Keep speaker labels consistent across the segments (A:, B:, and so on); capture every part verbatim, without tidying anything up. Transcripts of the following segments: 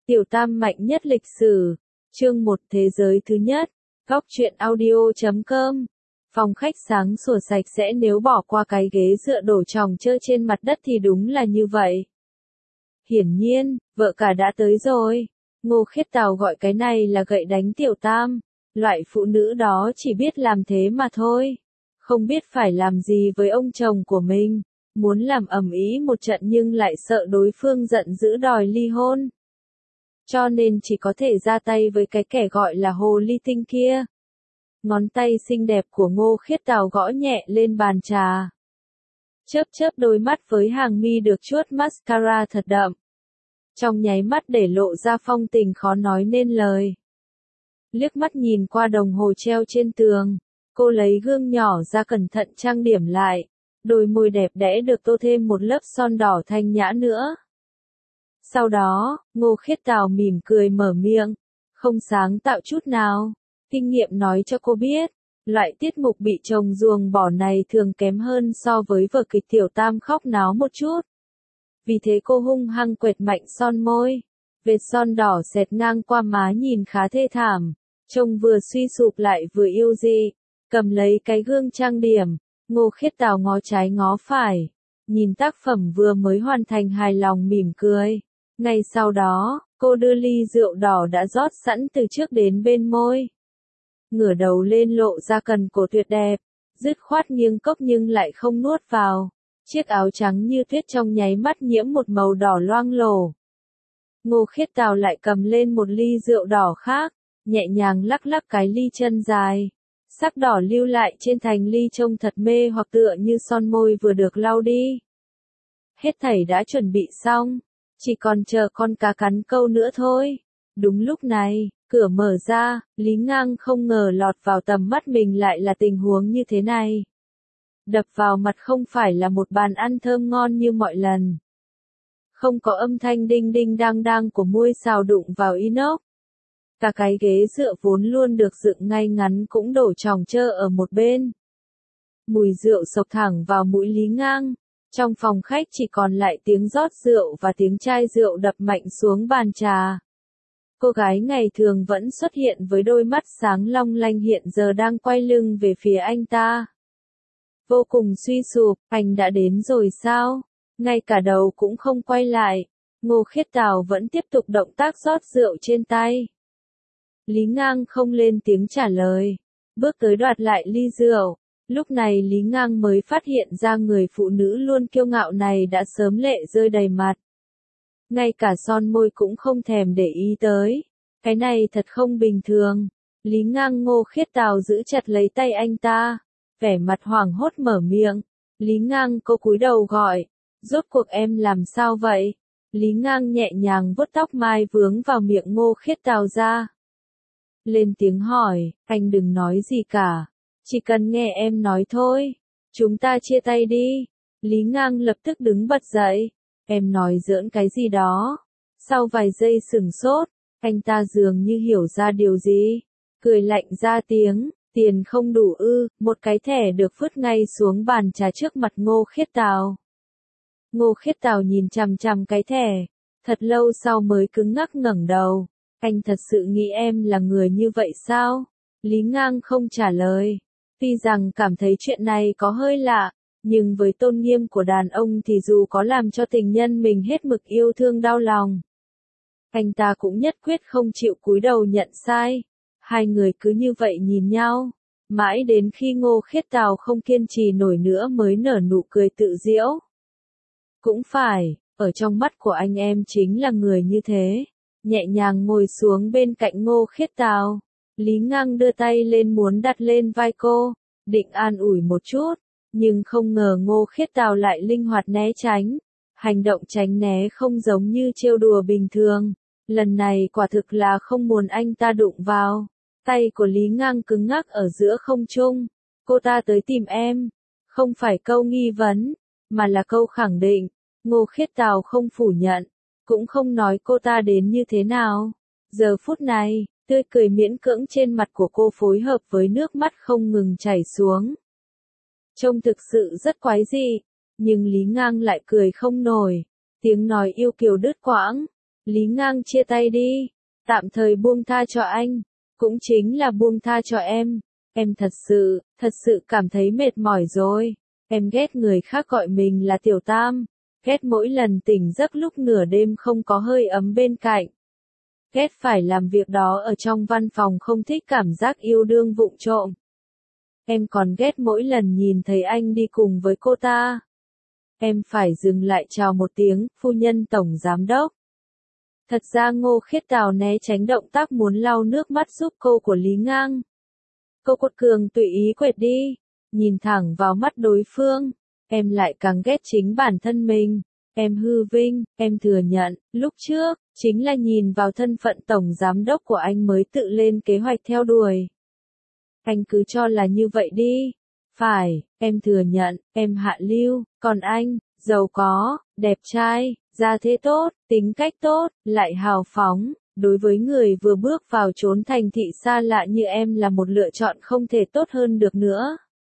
A: Tiểu Tam mạnh nhất lịch sử. Chương một Thế giới thứ nhất. Góc truyện audio chấm com. Phòng khách sáng sủa sạch sẽ, nếu bỏ qua cái ghế dựa đổ chồng chơi trên mặt đất thì đúng là như vậy. Hiển nhiên, vợ cả đã tới rồi. Ngô Khiết Tào gọi cái này là gậy đánh Tiểu Tam. Loại phụ nữ đó chỉ biết làm thế mà thôi. Không biết phải làm gì với ông chồng của mình. Muốn làm ầm ĩ một trận nhưng lại sợ đối phương giận dữ đòi ly hôn. Cho nên chỉ có thể ra tay với cái kẻ gọi là hồ ly tinh kia. Ngón tay xinh đẹp của Ngô Khiết Tào gõ nhẹ lên bàn trà. Chớp chớp đôi mắt với hàng mi được chuốt mascara thật đậm. Trong nháy mắt để lộ ra phong tình khó nói nên lời. Liếc mắt nhìn qua đồng hồ treo trên tường, cô lấy gương nhỏ ra cẩn thận trang điểm lại. Đôi môi đẹp đẽ được tô thêm một lớp son đỏ thanh nhã nữa. Sau đó, Ngô Khiết Tào mỉm cười mở miệng, không sáng tạo chút nào. Kinh nghiệm nói cho cô biết, loại tiết mục bị chồng ruồng bỏ này thường kém hơn so với vở kịch Tiểu Tam khóc náo một chút. Vì thế cô hung hăng quệt mạnh son môi, vệt son đỏ xẹt ngang qua má nhìn khá thê thảm, trông vừa suy sụp lại vừa yêu dị. Cầm lấy cái gương trang điểm, Ngô Khiết Tào ngó trái ngó phải, nhìn tác phẩm vừa mới hoàn thành hài lòng mỉm cười. Ngay sau đó, cô đưa ly rượu đỏ đã rót sẵn từ trước đến bên môi. Ngửa đầu lên lộ ra cần cổ tuyệt đẹp, dứt khoát nghiêng cốc nhưng lại không nuốt vào. Chiếc áo trắng như tuyết trong nháy mắt nhiễm một màu đỏ loang lổ. Ngô Khiết Tào lại cầm lên một ly rượu đỏ khác, nhẹ nhàng lắc lắc cái ly chân dài. Sắc đỏ lưu lại trên thành ly trông thật mê hoặc tựa như son môi vừa được lau đi. Hết thảy đã chuẩn bị xong, chỉ còn chờ con cá cắn câu nữa thôi. Đúng lúc này, cửa mở ra, Lý Ngang không ngờ lọt vào tầm mắt mình lại là tình huống như thế này. Đập vào mặt không phải là một bàn ăn thơm ngon như mọi lần. Không có âm thanh đinh đinh đang đang của muôi xào đụng vào inox. Cả cái ghế dựa vốn luôn được dựng ngay ngắn cũng đổ tròng trơ ở một bên. Mùi rượu sộc thẳng vào mũi Lý Ngang. Trong phòng khách chỉ còn lại tiếng rót rượu và tiếng chai rượu đập mạnh xuống bàn trà. Cô gái ngày thường vẫn xuất hiện với đôi mắt sáng long lanh hiện giờ đang quay lưng về phía anh ta. Vô cùng suy sụp, anh đã đến rồi sao? Ngay cả đầu cũng không quay lại. Ngô Khiết Tào vẫn tiếp tục động tác rót rượu trên tay. Lý Ngang không lên tiếng trả lời, bước tới đoạt lại ly rượu. Lúc này Lý Ngang mới phát hiện ra người phụ nữ luôn kiêu ngạo này đã sớm lệ rơi đầy mặt. Ngay cả son môi cũng không thèm để ý tới. Cái này thật không bình thường. Lý Ngang Ngô Khiết Tào giữ chặt lấy tay anh ta, vẻ mặt hoảng hốt mở miệng. Lý Ngang cô cúi đầu gọi, rốt cuộc em làm sao vậy? Lý Ngang nhẹ nhàng vuốt tóc mai vướng vào miệng Ngô Khiết Tào ra. Lên tiếng hỏi, anh đừng nói gì cả. Chỉ cần nghe em nói thôi. Chúng ta chia tay đi. Lý Ngang lập tức đứng bật dậy. Em nói giỡn cái gì đó. Sau vài giây sửng sốt, anh ta dường như hiểu ra điều gì. Cười lạnh ra tiếng, tiền không đủ ư. Một cái thẻ được vứt ngay xuống bàn trà trước mặt Ngô Khiết Tào. Ngô Khiết Tào nhìn chằm chằm cái thẻ. Thật lâu sau mới cứng ngắc ngẩng đầu. Anh thật sự nghĩ em là người như vậy sao? Lý Ngang không trả lời. Tuy rằng cảm thấy chuyện này có hơi lạ, nhưng với tôn nghiêm của đàn ông thì dù có làm cho tình nhân mình hết mực yêu thương đau lòng, anh ta cũng nhất quyết không chịu cúi đầu nhận sai. Hai người cứ như vậy nhìn nhau, mãi đến khi Ngô Khiết Tào không kiên trì nổi nữa mới nở nụ cười tự giễu. Cũng phải, ở trong mắt của anh em chính là người như thế. Nhẹ nhàng ngồi xuống bên cạnh Ngô Khiết Tào. Lý Ngang đưa tay lên muốn đặt lên vai cô, định an ủi một chút, nhưng không ngờ Ngô Khiết Tào lại linh hoạt né tránh. Hành động tránh né không giống như trêu đùa bình thường, lần này quả thực là không muốn anh ta đụng vào. Tay của Lý Ngang cứng ngắc ở giữa không trung. Cô ta tới tìm em, không phải câu nghi vấn, mà là câu khẳng định. Ngô Khiết Tào không phủ nhận, cũng không nói cô ta đến như thế nào. Giờ phút này, tươi cười miễn cưỡng trên mặt của cô phối hợp với nước mắt không ngừng chảy xuống. Trông thực sự rất quái dị, nhưng Lý Ngang lại cười không nổi. Tiếng nói yêu kiều đứt quãng. Lý Ngang chia tay đi, tạm thời buông tha cho anh, cũng chính là buông tha cho em. Em thật sự, thật sự cảm thấy mệt mỏi rồi. Em ghét người khác gọi mình là Tiểu Tam, ghét mỗi lần tỉnh giấc lúc nửa đêm không có hơi ấm bên cạnh. Ghét phải làm việc đó ở trong văn phòng, không thích cảm giác yêu đương vụng trộm. Em còn ghét mỗi lần nhìn thấy anh đi cùng với cô ta. Em phải dừng lại chào một tiếng, phu nhân tổng giám đốc. Thật ra Ngô Khiết Đào né tránh động tác muốn lau nước mắt giúp cô của Lý Ngang. Cô quật cường tùy ý quệt đi, nhìn thẳng vào mắt đối phương. Em lại càng ghét chính bản thân mình. Em hư vinh, em thừa nhận, lúc trước, chính là nhìn vào thân phận tổng giám đốc của anh mới tự lên kế hoạch theo đuổi. Anh cứ cho là như vậy đi. Phải, em thừa nhận, em hạ lưu, còn anh, giàu có, đẹp trai, gia thế tốt, tính cách tốt, lại hào phóng. Đối với người vừa bước vào chốn thành thị xa lạ như em là một lựa chọn không thể tốt hơn được nữa.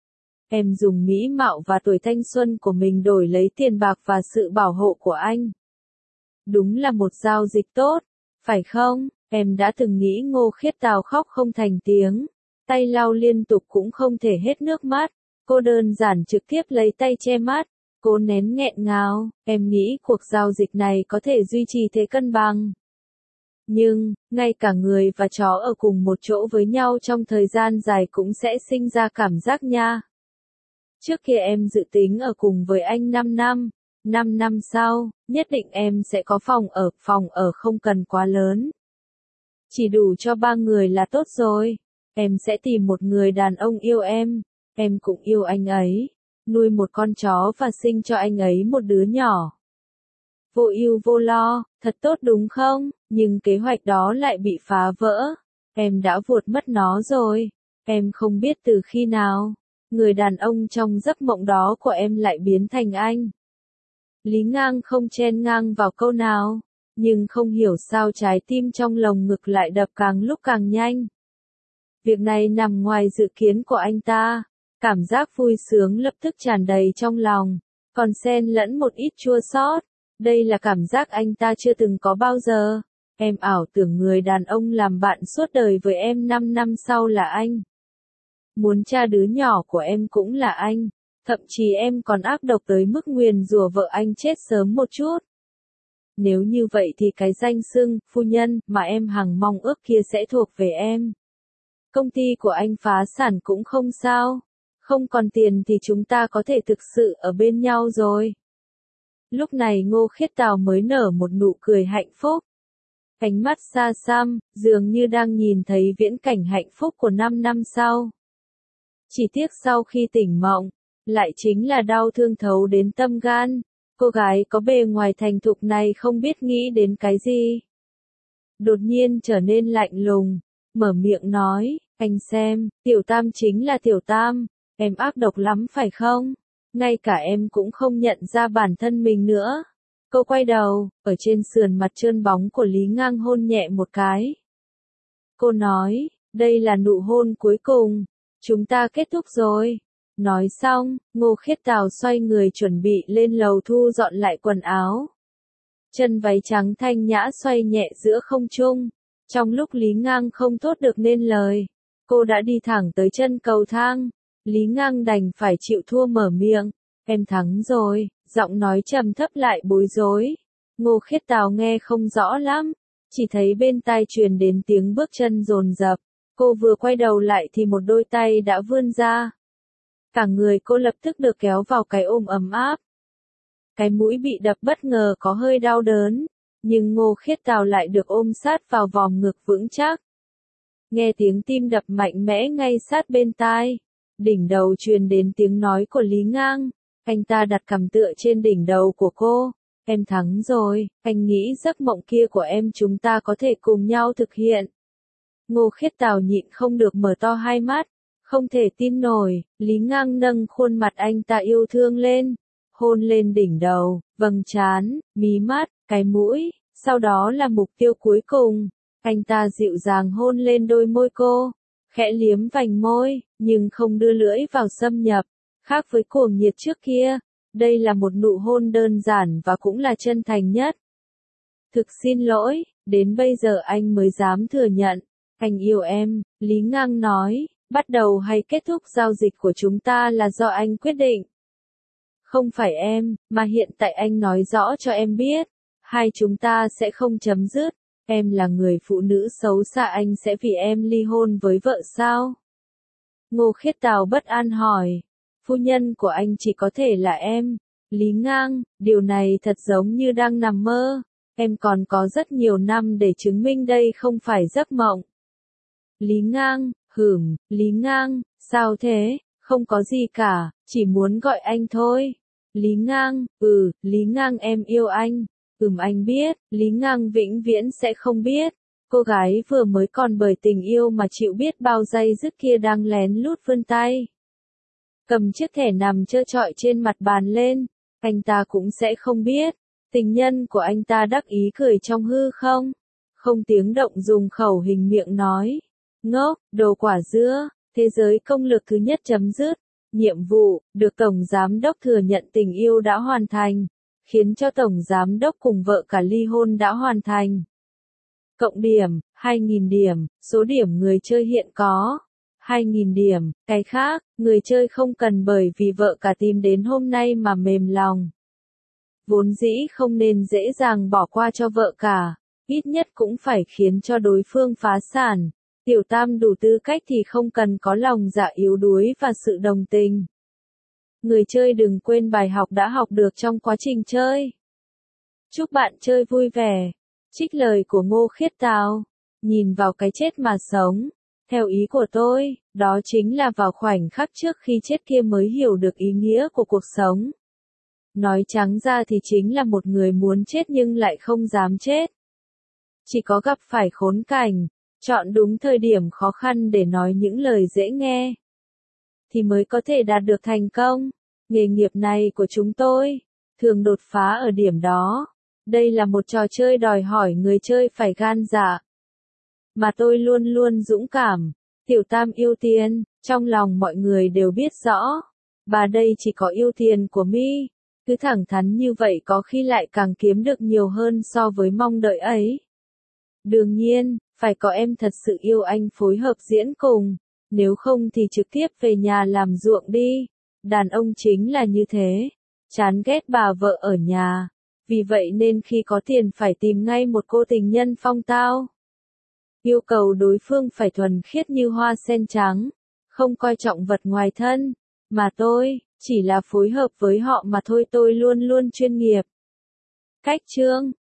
A: Em dùng mỹ mạo và tuổi thanh xuân của mình đổi lấy tiền bạc và sự bảo hộ của anh. Đúng là một giao dịch tốt, phải không? Em đã từng nghĩ Ngô Khiết Đào khóc không thành tiếng, tay lau liên tục cũng không thể hết nước mắt. Cô đơn giản trực tiếp lấy tay che mắt, cố nén nghẹn ngào. Em nghĩ cuộc giao dịch này có thể duy trì thế cân bằng. Nhưng, ngay cả người và chó ở cùng một chỗ với nhau trong thời gian dài cũng sẽ sinh ra cảm giác nha. Trước kia em dự tính ở cùng với anh năm năm, năm năm sau, nhất định em sẽ có phòng ở, phòng ở không cần quá lớn. Chỉ đủ cho ba người là tốt rồi. Em sẽ tìm một người đàn ông yêu em, em cũng yêu anh ấy, nuôi một con chó và sinh cho anh ấy một đứa nhỏ. Vô ưu vô lo, thật tốt đúng không? Nhưng kế hoạch đó lại bị phá vỡ. Em đã vuột mất nó rồi. Em không biết từ khi nào, người đàn ông trong giấc mộng đó của em lại biến thành anh. Lý Ngang không chen ngang vào câu nào, nhưng không hiểu sao trái tim trong lồng ngực lại đập càng lúc càng nhanh. Việc này nằm ngoài dự kiến của anh ta. Cảm giác vui sướng lập tức tràn đầy trong lòng, còn xen lẫn một ít chua xót. Đây là cảm giác anh ta chưa từng có bao giờ. Em ảo tưởng người đàn ông làm bạn suốt đời với em năm năm sau là anh. Muốn cha đứa nhỏ của em cũng là anh. Thậm chí em còn ác độc tới mức nguyền rủa vợ anh chết sớm một chút. Nếu như vậy thì cái danh xưng, phu nhân, mà em hằng mong ước kia sẽ thuộc về em. Công ty của anh phá sản cũng không sao. Không còn tiền thì chúng ta có thể thực sự ở bên nhau rồi. Lúc này Ngô Khiết Đào mới nở một nụ cười hạnh phúc. Ánh mắt xa xăm, dường như đang nhìn thấy viễn cảnh hạnh phúc của năm năm sau. Chỉ tiếc sau khi tỉnh mộng, lại chính là đau thương thấu đến tâm gan. Cô gái có bề ngoài thành thục này không biết nghĩ đến cái gì. Đột nhiên trở nên lạnh lùng, mở miệng nói, anh xem, Tiểu Tam chính là Tiểu Tam, em ác độc lắm phải không? Ngay cả em cũng không nhận ra bản thân mình nữa. Cô quay đầu, ở trên sườn mặt trơn bóng của Lý Ngang hôn nhẹ một cái. Cô nói, đây là nụ hôn cuối cùng, chúng ta kết thúc rồi. Nói xong, Ngô Khiết Đào xoay người chuẩn bị lên lầu thu dọn lại quần áo. Chân váy trắng thanh nhã xoay nhẹ giữa không trung. Trong lúc Lý Ngang không thốt được nên lời, cô đã đi thẳng tới chân cầu thang. Lý Ngang đành phải chịu thua mở miệng. Em thắng rồi, giọng nói trầm thấp lại bối rối. Ngô Khiết Đào nghe không rõ lắm, chỉ thấy bên tai truyền đến tiếng bước chân dồn dập. Cô vừa quay đầu lại thì một đôi tay đã vươn ra. Cả người cô lập tức được kéo vào cái ôm ấm áp. Cái mũi bị đập bất ngờ có hơi đau đớn, nhưng Ngô Khiết Đào lại được ôm sát vào vòng ngực vững chắc. Nghe tiếng tim đập mạnh mẽ ngay sát bên tai. Đỉnh đầu truyền đến tiếng nói của Lý Ngang. Anh ta đặt cằm tựa trên đỉnh đầu của cô. Em thắng rồi, anh nghĩ giấc mộng kia của em chúng ta có thể cùng nhau thực hiện. Ngô Khiết Đào nhịn không được mở to hai mắt. Không thể tin nổi, Lý Ngang nâng khuôn mặt anh ta yêu thương lên. Hôn lên đỉnh đầu, vầng trán, mí mắt, cái mũi. Sau đó là mục tiêu cuối cùng. Anh ta dịu dàng hôn lên đôi môi cô. Khẽ liếm vành môi, nhưng không đưa lưỡi vào xâm nhập. Khác với cuồng nhiệt trước kia, đây là một nụ hôn đơn giản và cũng là chân thành nhất. Thực xin lỗi, đến bây giờ anh mới dám thừa nhận. Anh yêu em, Lý Ngang nói, bắt đầu hay kết thúc giao dịch của chúng ta là do anh quyết định. Không phải em, mà hiện tại anh nói rõ cho em biết, hai chúng ta sẽ không chấm dứt. Em là người phụ nữ xấu xa, anh sẽ vì em ly hôn với vợ sao? Ngô Khiết Tào bất an hỏi. Phu nhân của anh chỉ có thể là em. Lý Ngang, điều này thật giống như đang nằm mơ. Em còn có rất nhiều năm để chứng minh đây không phải giấc mộng. Lý Ngang, hửm, Lý Ngang, sao thế? Không có gì cả, chỉ muốn gọi anh thôi. Lý Ngang, ừ, Lý Ngang em yêu anh. Ừm anh biết, Lý Ngang vĩnh viễn sẽ không biết. Cô gái vừa mới còn bởi tình yêu mà chịu biết bao dây dứt kia đang lén lút vươn tay. Cầm chiếc thẻ nằm trơ trọi trên mặt bàn lên, anh ta cũng sẽ không biết. Tình nhân của anh ta đắc ý cười trong hư không. Không tiếng động dùng khẩu hình miệng nói. Ngốc, đồ quả dưa, thế giới công lược thứ nhất chấm dứt. Nhiệm vụ, được Tổng Giám đốc thừa nhận tình yêu đã hoàn thành, khiến cho Tổng Giám đốc cùng vợ cả ly hôn đã hoàn thành. Cộng điểm, hai nghìn điểm, số điểm người chơi hiện có. hai nghìn điểm, cái khác, người chơi không cần bởi vì vợ cả tìm đến hôm nay mà mềm lòng. Vốn dĩ không nên dễ dàng bỏ qua cho vợ cả, ít nhất cũng phải khiến cho đối phương phá sản. Tiểu Tam đủ tư cách thì không cần có lòng dạ yếu đuối và sự đồng tình. Người chơi đừng quên bài học đã học được trong quá trình chơi. Chúc bạn chơi vui vẻ. Trích lời của Ngô Khiết Tào. Nhìn vào cái chết mà sống. Theo ý của tôi, đó chính là vào khoảnh khắc trước khi chết kia mới hiểu được ý nghĩa của cuộc sống. Nói trắng ra thì chính là một người muốn chết nhưng lại không dám chết. Chỉ có gặp phải khốn cảnh, chọn đúng thời điểm khó khăn để nói những lời dễ nghe, thì mới có thể đạt được thành công. Nghề nghiệp này của chúng tôi, thường đột phá ở điểm đó. Đây là một trò chơi đòi hỏi người chơi phải gan dạ. Mà tôi luôn luôn dũng cảm. Tiểu Tam yêu tiền, trong lòng mọi người đều biết rõ. Bà đây chỉ có yêu tiền của mi. Cứ thẳng thắn như vậy có khi lại càng kiếm được nhiều hơn so với mong đợi ấy. Đương nhiên, phải có em thật sự yêu anh phối hợp diễn cùng. Nếu không thì trực tiếp về nhà làm ruộng đi. Đàn ông chính là như thế. Chán ghét bà vợ ở nhà. Vì vậy nên khi có tiền phải tìm ngay một cô tình nhân phong tao. Yêu cầu đối phương phải thuần khiết như hoa sen trắng. Không coi trọng vật ngoài thân. Mà tôi, chỉ là phối hợp với họ mà thôi, tôi luôn luôn chuyên nghiệp. Cách chương